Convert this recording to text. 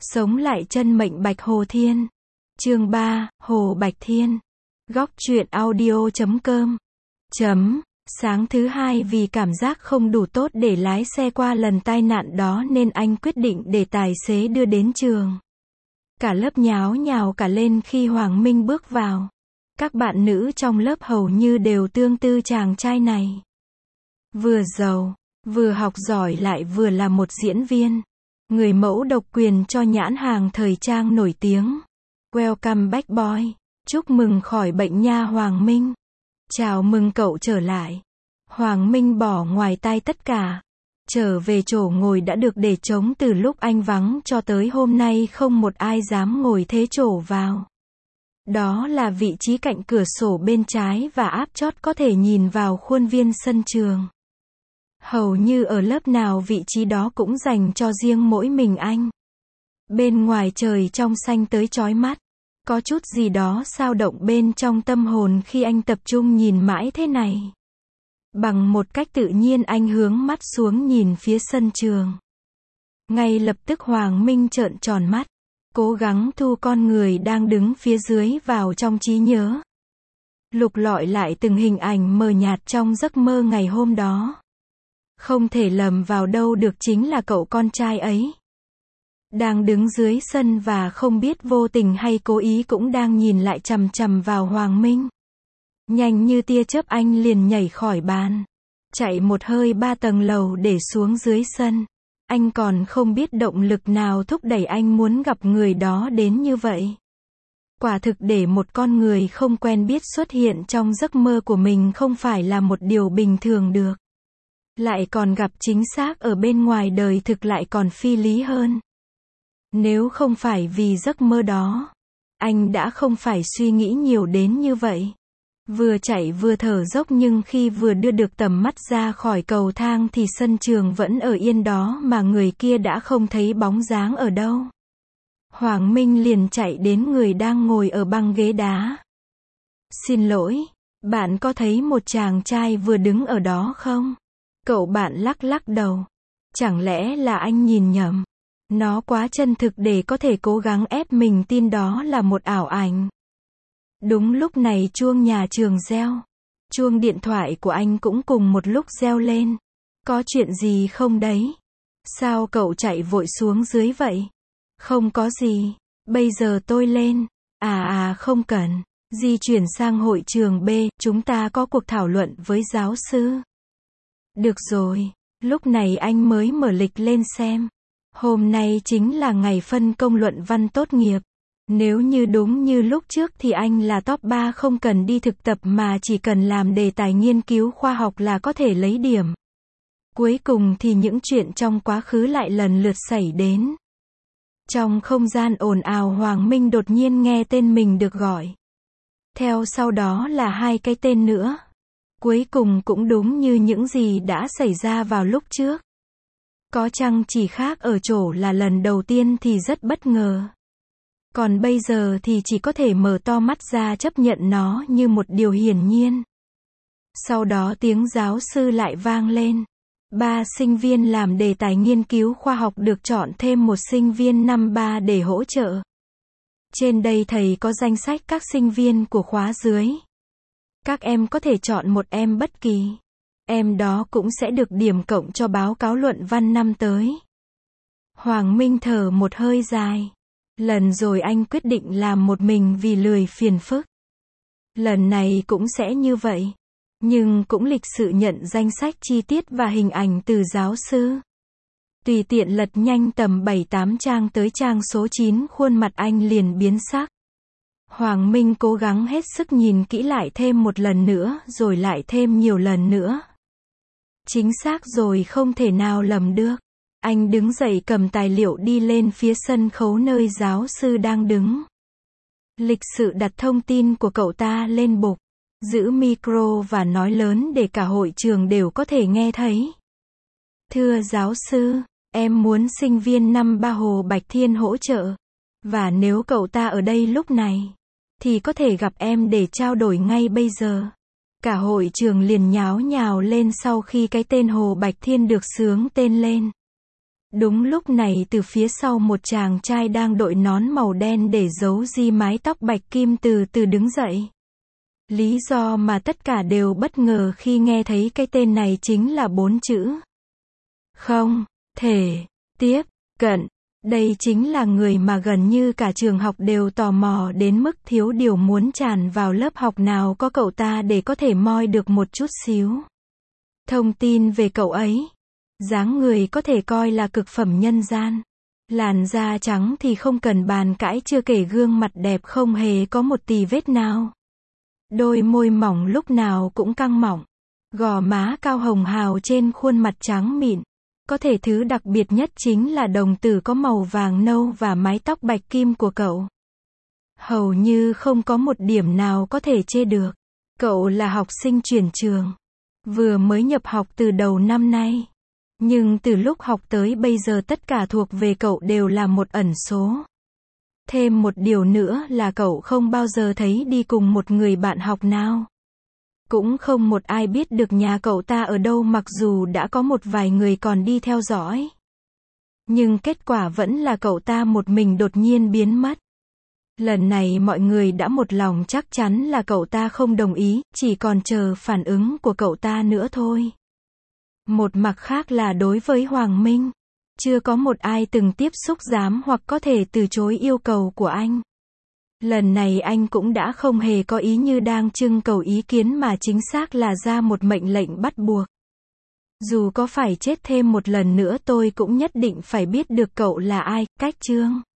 Sống lại chân mệnh Bạch Hồ Thiên. Chương 3, Hồ Bạch Thiên. Góc truyện audio.com. Sáng thứ hai vì cảm giác không đủ tốt để lái xe qua lần tai nạn đó nên anh quyết định để tài xế đưa đến trường. Cả lớp nháo nhào cả lên khi Hoàng Minh bước vào. Các bạn nữ trong lớp hầu như đều tương tư chàng trai này. Vừa giàu, vừa học giỏi lại vừa là một diễn viên. Người mẫu độc quyền cho nhãn hàng thời trang nổi tiếng. Welcome back boy. Chúc mừng khỏi bệnh nha Hoàng Minh. Chào mừng cậu trở lại. Hoàng Minh bỏ ngoài tai tất cả. Trở về chỗ ngồi đã được để trống từ lúc anh vắng cho tới hôm nay không một ai dám ngồi thế chỗ vào. Đó là vị trí cạnh cửa sổ bên trái và áp chót có thể nhìn vào khuôn viên sân trường. Hầu như ở lớp nào vị trí đó cũng dành cho riêng mỗi mình anh. Bên ngoài trời trong xanh tới chói mắt. Có chút gì đó xao động bên trong tâm hồn khi anh tập trung nhìn mãi thế này. Bằng một cách tự nhiên anh hướng mắt xuống nhìn phía sân trường. Ngay lập tức Hoàng Minh trợn tròn mắt. Cố gắng thu con người đang đứng phía dưới vào trong trí nhớ. Lục lọi lại từng hình ảnh mờ nhạt trong giấc mơ ngày hôm đó. Không thể lầm vào đâu được chính là cậu con trai ấy. Đang đứng dưới sân và không biết vô tình hay cố ý cũng đang nhìn lại chằm chằm vào Hoàng Minh. Nhanh như tia chớp anh liền nhảy khỏi bàn. Chạy một hơi 3 tầng lầu để xuống dưới sân. Anh còn không biết động lực nào thúc đẩy anh muốn gặp người đó đến như vậy. Quả thực để một con người không quen biết xuất hiện trong giấc mơ của mình không phải là một điều bình thường được. Lại còn gặp chính xác ở bên ngoài đời thực lại còn phi lý hơn. Nếu không phải vì giấc mơ đó, anh đã không phải suy nghĩ nhiều đến như vậy. Vừa chạy vừa thở dốc nhưng khi vừa đưa được tầm mắt ra khỏi cầu thang thì sân trường vẫn ở yên đó mà người kia đã không thấy bóng dáng ở đâu. Hoàng Minh liền chạy đến người đang ngồi ở băng ghế đá. Xin lỗi, bạn có thấy một chàng trai vừa đứng ở đó không? Cậu bạn lắc lắc đầu. Chẳng lẽ là anh nhìn nhầm? Nó quá chân thực để có thể cố gắng ép mình tin đó là một ảo ảnh. Đúng lúc này chuông nhà trường reo. Chuông điện thoại của anh cũng cùng một lúc reo lên. Có chuyện gì không đấy? Sao cậu chạy vội xuống dưới vậy? Không có gì. Bây giờ tôi lên. Không cần. Di chuyển sang hội trường B, chúng ta có cuộc thảo luận với giáo sư. Được rồi. Lúc này anh mới mở lịch lên xem. Hôm nay chính là ngày phân công luận văn tốt nghiệp. Nếu như đúng như lúc trước thì anh là top 3 không cần đi thực tập mà chỉ cần làm đề tài nghiên cứu khoa học là có thể lấy điểm. Cuối cùng thì những chuyện trong quá khứ lại lần lượt xảy đến. Trong không gian ồn ào Hoàng Minh đột nhiên nghe tên mình được gọi. Theo sau đó là 2 cái tên nữa. Cuối cùng cũng đúng như những gì đã xảy ra vào lúc trước. Có chăng chỉ khác ở chỗ là lần đầu tiên thì rất bất ngờ. Còn bây giờ thì chỉ có thể mở to mắt ra chấp nhận nó như một điều hiển nhiên. Sau đó tiếng giáo sư lại vang lên. 3 sinh viên làm đề tài nghiên cứu khoa học được chọn thêm một sinh viên năm 3 để hỗ trợ. Trên đây thầy có danh sách các sinh viên của khóa dưới. Các em có thể chọn một em bất kỳ. Em đó cũng sẽ được điểm cộng cho báo cáo luận văn năm tới. Hoàng Minh thở một hơi dài. Lần rồi anh quyết định làm một mình vì lười phiền phức. Lần này cũng sẽ như vậy. Nhưng cũng lịch sự nhận danh sách chi tiết và hình ảnh từ giáo sư. Tùy tiện lật nhanh tầm 7-8 trang tới trang số 9 khuôn mặt anh liền biến sắc. Hoàng Minh cố gắng hết sức nhìn kỹ lại thêm một lần nữa rồi lại thêm nhiều lần nữa. Chính xác rồi không thể nào lầm được. Anh đứng dậy cầm tài liệu đi lên phía sân khấu nơi giáo sư đang đứng. Lịch sự đặt thông tin của cậu ta lên bục. Giữ micro và nói lớn để cả hội trường đều có thể nghe thấy. Thưa giáo sư, em muốn sinh viên năm 3 Hồ Bạch Thiên hỗ trợ. Và nếu cậu ta ở đây lúc này, thì có thể gặp em để trao đổi ngay bây giờ. Cả hội trường liền nháo nhào lên sau khi cái tên Hồ Bạch Thiên được xướng tên lên. Đúng lúc này từ phía sau một chàng trai đang đội nón màu đen để giấu ri mái tóc bạch kim từ từ đứng dậy. Lý do mà tất cả đều bất ngờ khi nghe thấy cái tên này chính là 4 chữ. Không thể tiếp cận. Đây chính là người mà gần như cả trường học đều tò mò đến mức thiếu điều muốn tràn vào lớp học nào có cậu ta để có thể moi được một chút xíu thông tin về cậu ấy. Dáng người có thể coi là cực phẩm nhân gian. Làn da trắng thì không cần bàn cãi, chưa kể gương mặt đẹp không hề có một tì vết nào. Đôi môi mỏng lúc nào cũng căng mọng. Gò má cao hồng hào trên khuôn mặt trắng mịn. Có thể thứ đặc biệt nhất chính là đồng tử có màu vàng nâu và mái tóc bạch kim của cậu. Hầu như không có một điểm nào có thể chê được. Cậu là học sinh chuyển trường. Vừa mới nhập học từ đầu năm nay. Nhưng từ lúc học tới bây giờ tất cả thuộc về cậu đều là một ẩn số. Thêm một điều nữa là cậu không bao giờ thấy đi cùng một người bạn học nào. Cũng không một ai biết được nhà cậu ta ở đâu, mặc dù đã có một vài người còn đi theo dõi. Nhưng kết quả vẫn là cậu ta một mình đột nhiên biến mất. Lần này mọi người đã một lòng chắc chắn là cậu ta không đồng ý, chỉ còn chờ phản ứng của cậu ta nữa thôi. Một mặt khác là đối với Hoàng Minh. Chưa có một ai từng tiếp xúc dám hoặc có thể từ chối yêu cầu của anh. Lần này anh cũng đã không hề có ý như đang trưng cầu ý kiến mà chính xác là ra một mệnh lệnh bắt buộc. Dù có phải chết thêm một lần nữa tôi cũng nhất định phải biết được cậu là ai. Cách chương